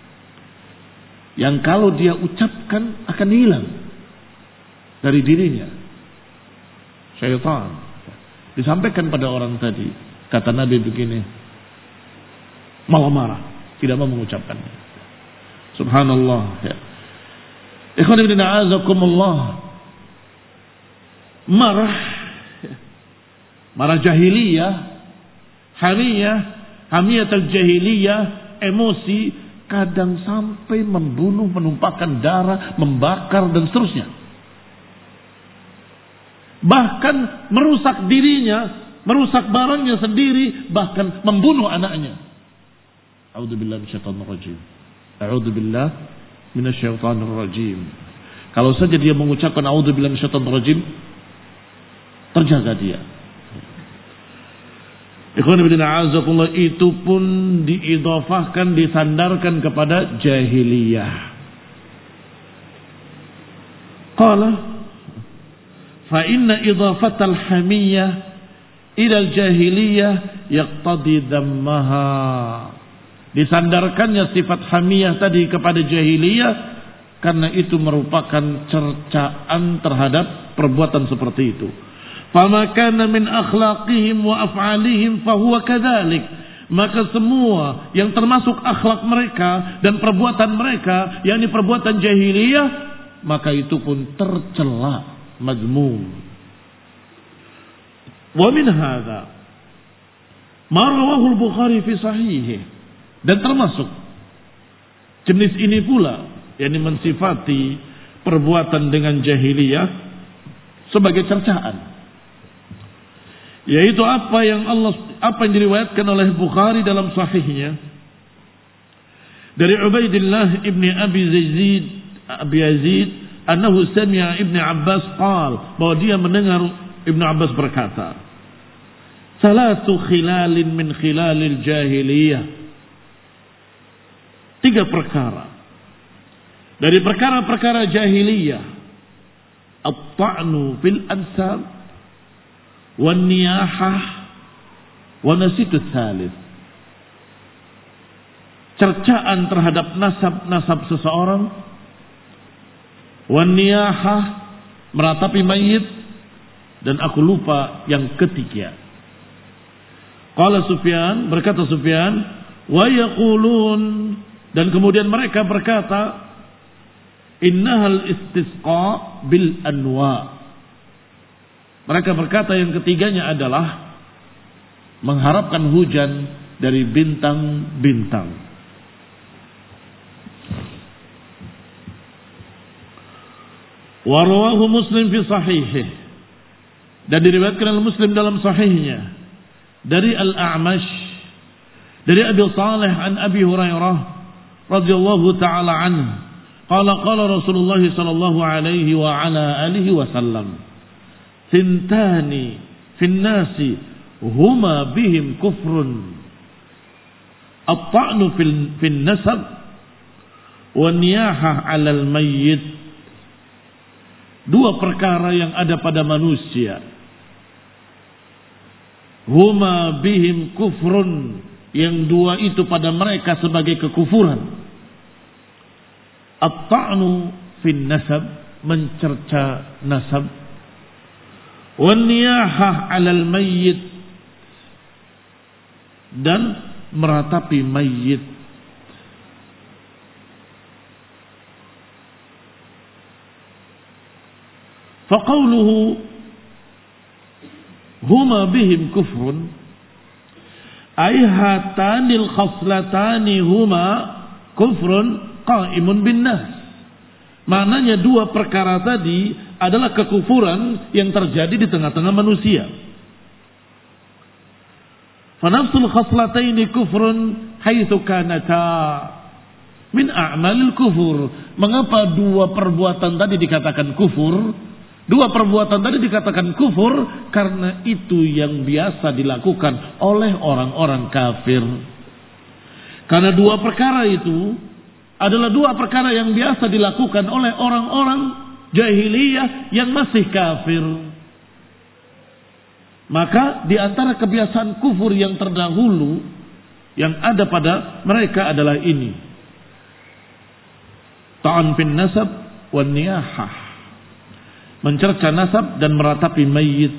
yang kalau dia ucapkan akan hilang dari dirinya. Syaitan. Disampaikan pada orang tadi. Kata Nabi begini, malah marah, tidak mau mengucapkannya. Subhanallah. Ya. Ikhwan ibn a'azakumullah, marah, marah jahiliyah, hamiyah, hamiyatul jahiliyah, emosi kadang sampai membunuh, menumpahkan darah, membakar dan seterusnya. Bahkan merusak dirinya, merusak barangnya sendiri, bahkan membunuh anaknya. A'udzubillah minasyaitonir rajim. A'udzubillah minasyaitonir rajim. Kalau saja dia mengucapkan a'udzubillah minasyaitonir rajim, terjaga dia. Ikhwan fillah a'azakumullah, itu pun diidhafahkan, disandarkan kepada jahiliyah. Qala fa inna idhafatal hamiyah ila al-jahiliyah yaqtadi dhammaha. Disandarkannya sifat hamiyah tadi kepada jahiliyah karena itu merupakan cercaan terhadap perbuatan seperti itu. Fama kana min akhlaqihim wa af'alihim fahuwa kadzalik. Maka semua yang termasuk akhlak mereka dan perbuatan mereka, yakni perbuatan jahiliyah, maka itu pun tercela, mazmum. Wa min hadza ma rawahu al-Bukhari fi sahihih. Dan termasuk jenis ini pula, yakni mensifati perbuatan dengan jahiliyah sebagai cercaan. Yaitu apa yang Allah apa yang diriwayatkan oleh Bukhari dalam sahihnya dari Ubaidillah ibni Abi Yazid Abi Yazid annahu sami'a Ibnu Abbas qala, bahwa dia mendengar Ibnu Abbas berkata, salatu khilalin min khilalil jahiliyah, tiga perkara dari perkara-perkara jahiliyah, at-ta'nu fil ansab wan niyahah wa nasitu tsalits, cercaan terhadap nasab-nasab seseorang, wan niyahah, meratapi mayit, dan aku lupa yang ketiga. Qala Sufyan, berkata Sufyan, wa yaqulun, dan kemudian mereka berkata, innahal istisqa bil anwa. Mereka berkata yang ketiganya adalah mengharapkan hujan dari bintang-bintang. Wa rawahu Muslim fi sahihih, dan diriwayatkan oleh Muslim dalam sahihnya dari Al-A'mash dari Abi Salih an Abi Hurairah radhiyallahu taala anhu qala qala Rasulullah sallallahu alaihi wa ala alihi wasallam, Sintani fin nasi huma bihim kufrun, at-ta'nu fin nasab wa niyahah 'alal mayyit. Dua perkara yang ada pada manusia, huma bihim kufrun, yang dua itu pada mereka sebagai kekufuran. At-ta'nu fin nasab, mencerca nasab, wan-niyahah 'alal mayyit, dan meratapi mayit. Faqauluhu huma bihim kufrun ay hatanil khaslatani huma kufrun qa'imun bin nas. Maknanya dua perkara tadi adalah kekufuran yang terjadi di tengah-tengah manusia. Fanafsul khaslataini kufrun haitsu kanata min a'malil kufur. Mengapa dua perbuatan tadi dikatakan kufur? Dua perbuatan tadi dikatakan kufur karena itu yang biasa dilakukan oleh orang-orang kafir. Karena dua perkara itu adalah dua perkara yang biasa dilakukan oleh orang-orang jahiliyah yang masih kafir. Maka di antara kebiasaan kufur yang terdahulu yang ada pada mereka adalah ini: ta'an fin nasab wan niyahah, mencerca nasab dan meratapi mayit.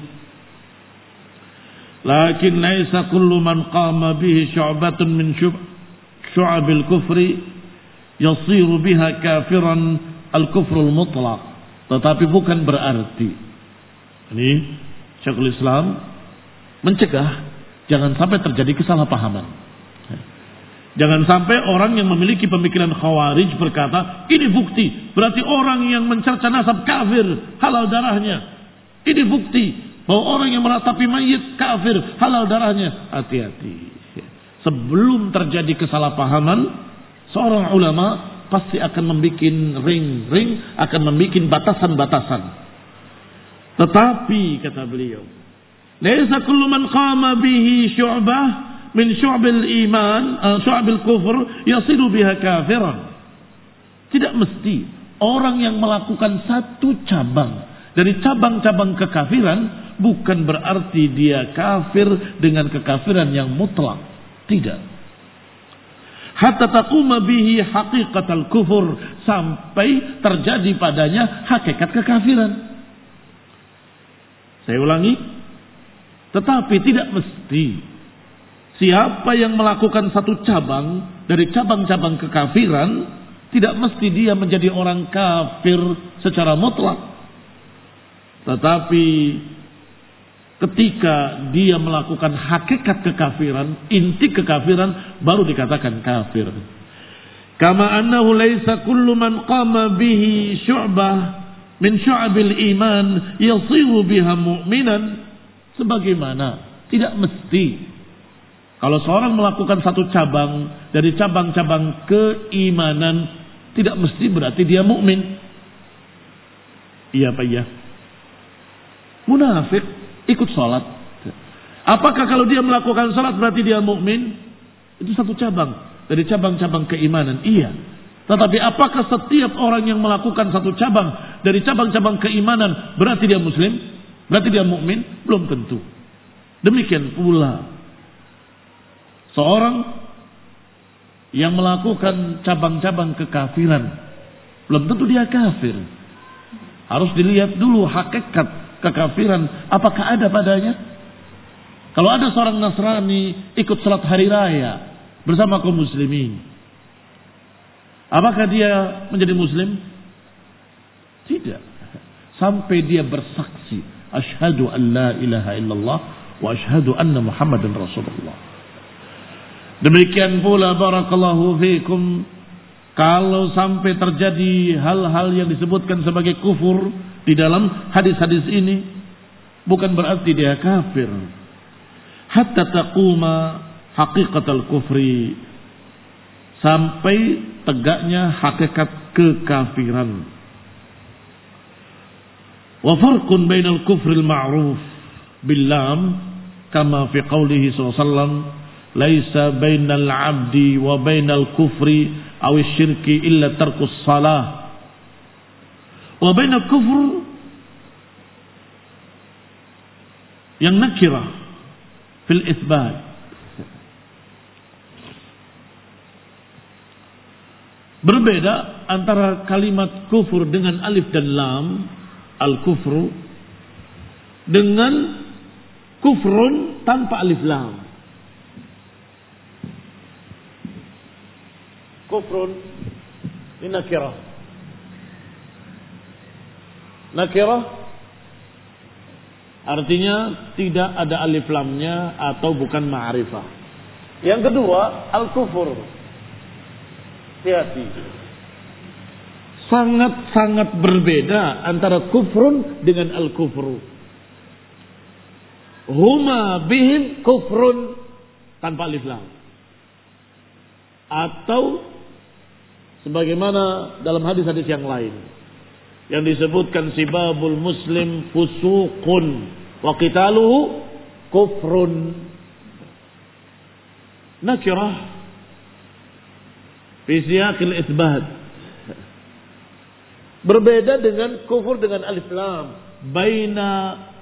Lakin laisa kullu man qama bihi syu'batun min syu'abil kufri yasiru biha kafiran al-kufrul mutlaq. Tetapi bukan berarti ini Syekhul Islam mencegah jangan sampai terjadi kesalahpahaman. Jangan sampai orang yang memiliki pemikiran khawarij berkata ini bukti, berarti orang yang mencerca nasab kafir, halal darahnya. Ini bukti bahwa orang yang meratapi mayit kafir, halal darahnya. Hati-hati. sebelum terjadi kesalahpahaman, seorang ulama pasti akan membuat ring-ring, akan membuat batasan-batasan. Tetapi kata beliau, laisa kullu man qama bihi syu'bah min syu'bil iman, syu'bil kufur yasiru biha kafiran. Tidak mesti orang yang melakukan satu cabang dari cabang-cabang kekafiran bukan berarti dia kafir dengan kekafiran yang mutlak. Tidak. Hatta taquma bihi haqiqatal kufur, sampai terjadi padanya hakikat kekafiran. Saya ulangi, tetapi tidak mesti siapa yang melakukan satu cabang dari cabang-cabang kekafiran, tidak mesti dia menjadi orang kafir secara mutlak. Tetapi ketika dia melakukan hakikat kekafiran, inti kekafiran, baru dikatakan kafir. Kama annahu laisa kullu man qama bihi syu'bah min syu'abil iman yasiru biha mu'minan. Sebagaimana tidak mesti kalau seorang melakukan satu cabang dari cabang-cabang keimanan, tidak mesti berarti dia mukmin. Iya apa iya? Munafik ikut sholat. Apakah kalau dia melakukan sholat berarti dia mukmin? Itu satu cabang dari cabang-cabang keimanan. Iya. Tetapi apakah setiap orang yang melakukan satu cabang dari cabang-cabang keimanan berarti dia muslim? Berarti dia mukmin? Belum tentu. Demikian pula seorang yang melakukan cabang-cabang kekafiran, belum tentu dia kafir. Harus dilihat dulu hakikat kekafiran, apakah ada padanya. Kalau ada seorang Nasrani ikut salat hari raya bersama kaum muslimin, apakah dia menjadi muslim? Tidak. Sampai dia bersaksi, asyhadu an la ilaha illallah wa asyhadu anna Muhammadan Rasulullah. Demikian pula barakallahu fikum, kalau sampai terjadi hal-hal yang disebutkan sebagai kufur di dalam hadis-hadis ini, bukan berarti dia kafir. Hatta taquma haqiqatal kufri, sampai tegaknya hakikat kekafiran. Wa farqun bainal kufril ma'ruf bil lam kama fi qoulihi sallallahu alaihi wasallam, laisa bainal 'abdi wa bainal kufri aw syirki illa tarkus salah. Wa bainal kufr yang nakirah fil itsbat, berbeda antara kalimat kufur dengan alif dan lam, al-kufru, dengan kufrun tanpa alif lam. Kufrun ini nakirah. Nakirah artinya tidak ada alif lamnya atau bukan ma'rifah. Yang kedua, al-kufur. Hati-hati. Sangat-sangat berbeda antara kufrun dengan al-kufru. Huma bihim kufrun tanpa alif lam. Atau sebagaimana dalam hadis-hadis yang lain yang disebutkan sibabul muslim fusuqun wa qitaluhu kufrun. Nakirah fi siyaqil itsbat, berbeda dengan kufur dengan alif lam. Baina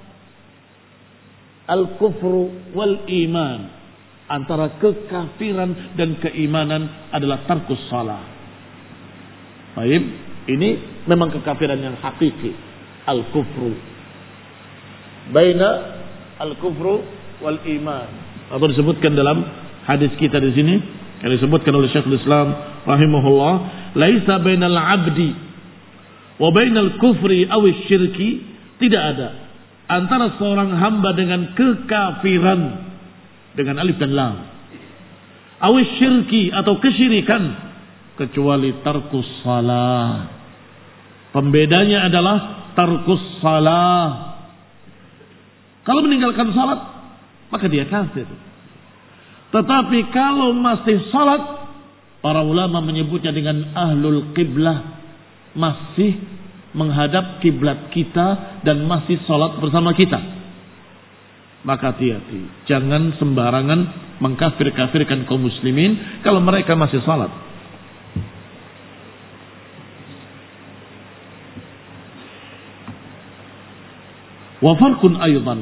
al-kufru wal iman, antara kekafiran dan keimanan adalah tarkus salah. Baik, ini memang kekafiran yang hakiki, al-kufru. Baina al-kufru wal iman. Atau disebutkan dalam hadis kita di sini yang disebutkan oleh Syekhul Islam rahimahullah, laisa bainal 'abdi wa bainal kufri aw syirki, tidak ada antara seorang hamba dengan kekafiran dengan alif dan lam, aw syirki atau kesyirikan, kecuali tarkus salah. Pembedanya adalah tarkus salah. Kalau meninggalkan salat, maka dia kafir. Tetapi kalau masih salat, para ulama menyebutnya dengan ahlul qiblah, masih menghadap kiblat kita dan masih salat bersama kita. Maka hati-hati, jangan sembarangan mengkafir-kafirkan kaum muslimin kalau mereka masih salat. Wa farqun aidan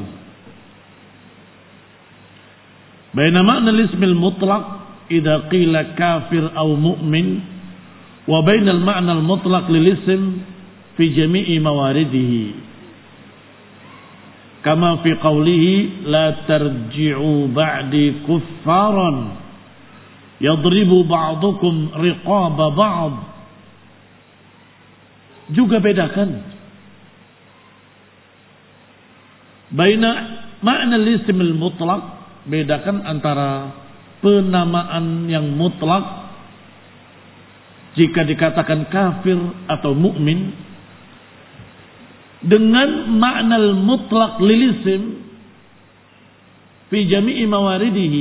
baina ma'na al-ism al-mutlaq idza qila kafir aw mu'min wa baina al-ma'na al-mutlaq lil-ism fi jami'i mawaridihi kama fi qawlihi la tarji'u ba'di kuffaran yadribu ba'dukum riqaba ba'd. Juga bedakan baina ma'na al-ism al-mutlaq, bedakan antara penamaan yang mutlak jika dikatakan kafir atau mukmin dengan makna al-mutlaq lil ism fi jami'i mawaridihi,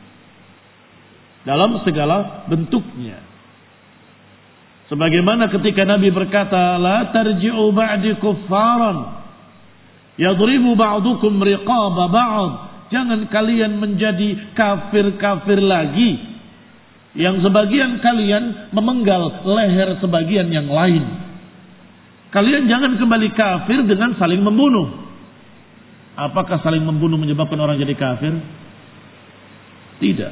dalam segala bentuknya. Sebagaimana ketika Nabi berkata la tarji'u ba'di kuffaran yadribu ba'dukum riqaba ba'd, jangan kalian menjadi kafir-kafir lagi yang sebagian kalian memenggal leher sebagian yang lain. Kalian jangan kembali kafir dengan saling membunuh. Apakah saling membunuh menyebabkan orang jadi kafir? Tidak.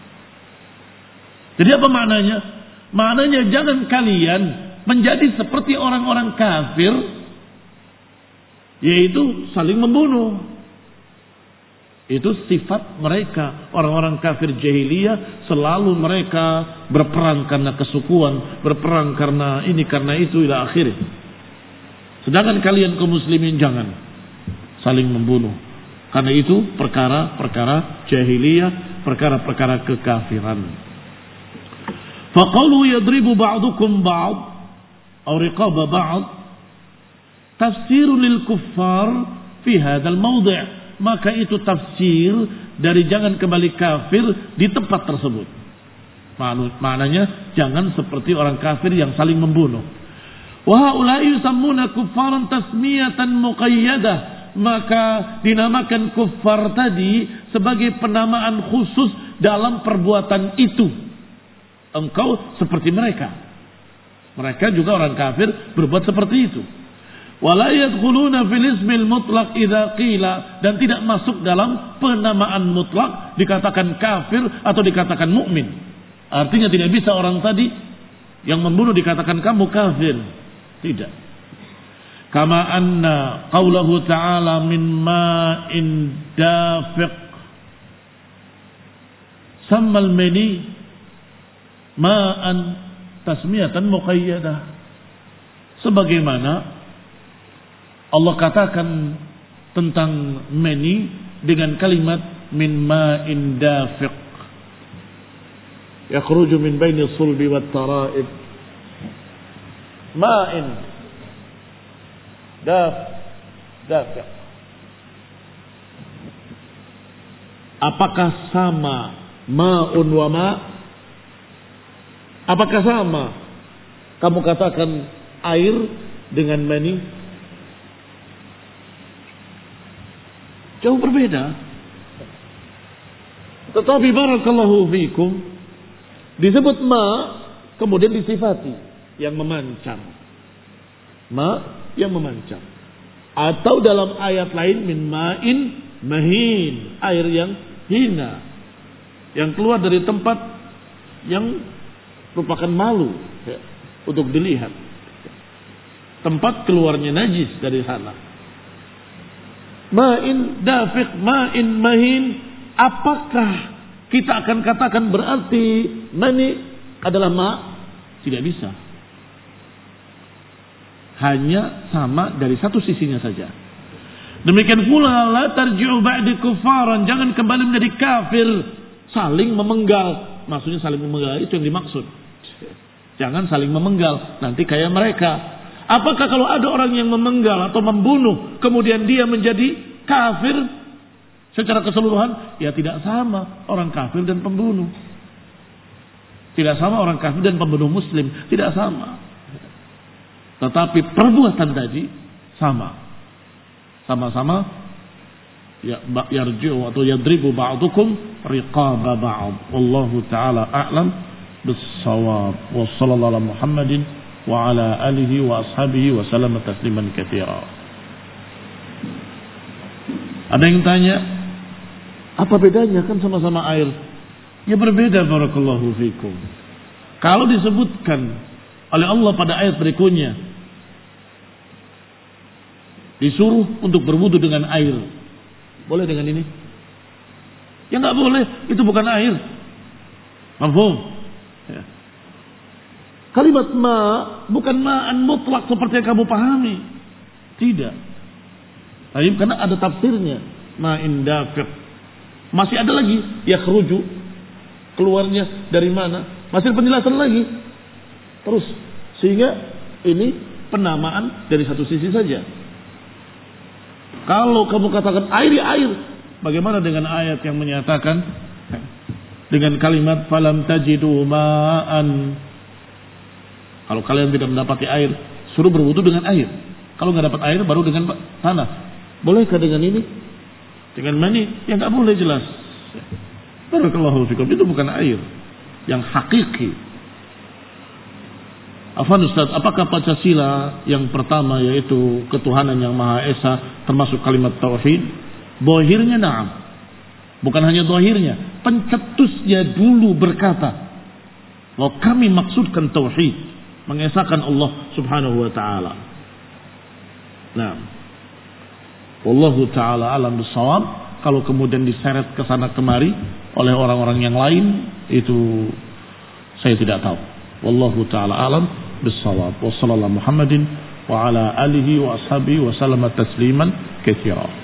Jadi apa maknanya? Maknanya jangan kalian menjadi seperti orang-orang kafir, yaitu saling membunuh. Itu sifat mereka. Orang-orang kafir jahiliyah selalu mereka berperang karena kesukuan, berperang karena ini, karena itu, ila akhirnya. Sedangkan kalian kaum muslimin jangan saling membunuh. Karena itu perkara-perkara jahiliyah, perkara-perkara kekafiran. Faqalu yadribu ba'dukum ba'd aw riqaba ba'd tafsirun lil kuffar fi hadzal mawdi'. Maka itu tafsir dari jangan kembali kafir di tempat tersebut. Maknanya jangan seperti orang kafir yang saling membunuh. Wa haula'i yusammuna kuffaran tasmiyatan muqayyadah. Maka dinamakan kuffar tadi sebagai penamaan khusus dalam perbuatan itu. Engkau seperti mereka. Mereka juga orang kafir berbuat seperti itu. Wala yadkhuluna fil ismil mutlaq idza qila, dan tidak masuk dalam penamaan mutlak dikatakan kafir atau dikatakan mukmin. Artinya tidak bisa orang tadi yang membunuh dikatakan kamu kafir. Tidak. Kama anna qaulahu ta'ala min ma'in dafiq sammal mani ma'an tasmiyatan muqayyadah. Sebagaimana Allah katakan tentang mani dengan kalimat min ma'in dafiq yakhruju min baini sulbi wat tara'ib. Ma'in daf dafiq. Apakah sama ma'un wa ma'? Apakah sama kamu katakan air dengan mani? Jauh berbeda. Tetapi barakallahu fikum disebut ma, kemudian disifati yang memancang. Ma yang memancang. Atau dalam ayat lain min ma'in mahin, air yang hina, yang keluar dari tempat yang merupakan malu ya, untuk dilihat. Tempat keluarnya najis dari sana. Ma'in dafiq, ma'in mahin. Apakah kita akan katakan berarti mani adalah ma'? Tidak bisa. Hanya sama dari satu sisinya saja. Demikian pula la tarji'u ba'di kufaran, jangan kembali menjadi kafir, saling memenggal. Maksudnya saling memenggal itu yang dimaksud. Jangan saling memenggal, nanti kayak mereka. Apakah kalau ada orang yang memenggal atau membunuh kemudian dia menjadi kafir? Secara keseluruhan, ya tidak sama orang kafir dan pembunuh. Tidak sama orang kafir dan pembunuh muslim. Tidak sama. Tetapi perbuatan tadi sama. Sama-sama ya yarji'u atau yadribu ba'dukum riqaba ba'd. Wallahu ta'ala a'lam bis-shawab. Wa sallallahu ala Muhammadin wa ala alihi wa ashabihi wa sallama tasliman katsira. Ada yang tanya, apa bedanya? Kan sama-sama air. Ya berbeda, barakallahu fikum. Kalau disebutkan oleh Allah pada ayat berikutnya, disuruh untuk berwudu dengan air. Boleh dengan ini? Ya nggak boleh, itu bukan air. Mafhum? Ya. Kalimat ma bukan ma'an mutlak seperti yang kamu pahami. Tidak. Tapi karena ada tafsirnya. Ma'in dafiq. Masih ada lagi yakhruju, keluarnya dari mana? Masih penjelasan lagi. Terus sehingga ini penamaan dari satu sisi saja. Kalau kamu katakan air ya air, bagaimana dengan ayat yang menyatakan dengan kalimat falam tajidu ma'an? Kalau kalian tidak mendapati air, suruh berwudu dengan air. Kalau nggak dapat air, baru dengan tanah. Bolehkah dengan ini? Dengan mani? Ya nggak boleh, jelas. Barakallahu fikum, itu bukan air yang hakiki. Afwan Ustaz, apakah Pancasila yang pertama yaitu ketuhanan yang Maha Esa termasuk kalimat tauhid? Zahirnya na'am. Bukan hanya zahirnya, pencetusnya dulu berkata, "Wa kami maksudkan tauhid, mengesahkan Allah Subhanahu wa taala." Nah, wallahu taala alam bissawab. Kalau kemudian diseret ke sana kemari oleh orang-orang yang lain, itu saya tidak tahu. Wallahu taala alam bissawab. Wassallallahu Muhammadin wa ala alihi wa ashabihi wa sallama tasliman katsira.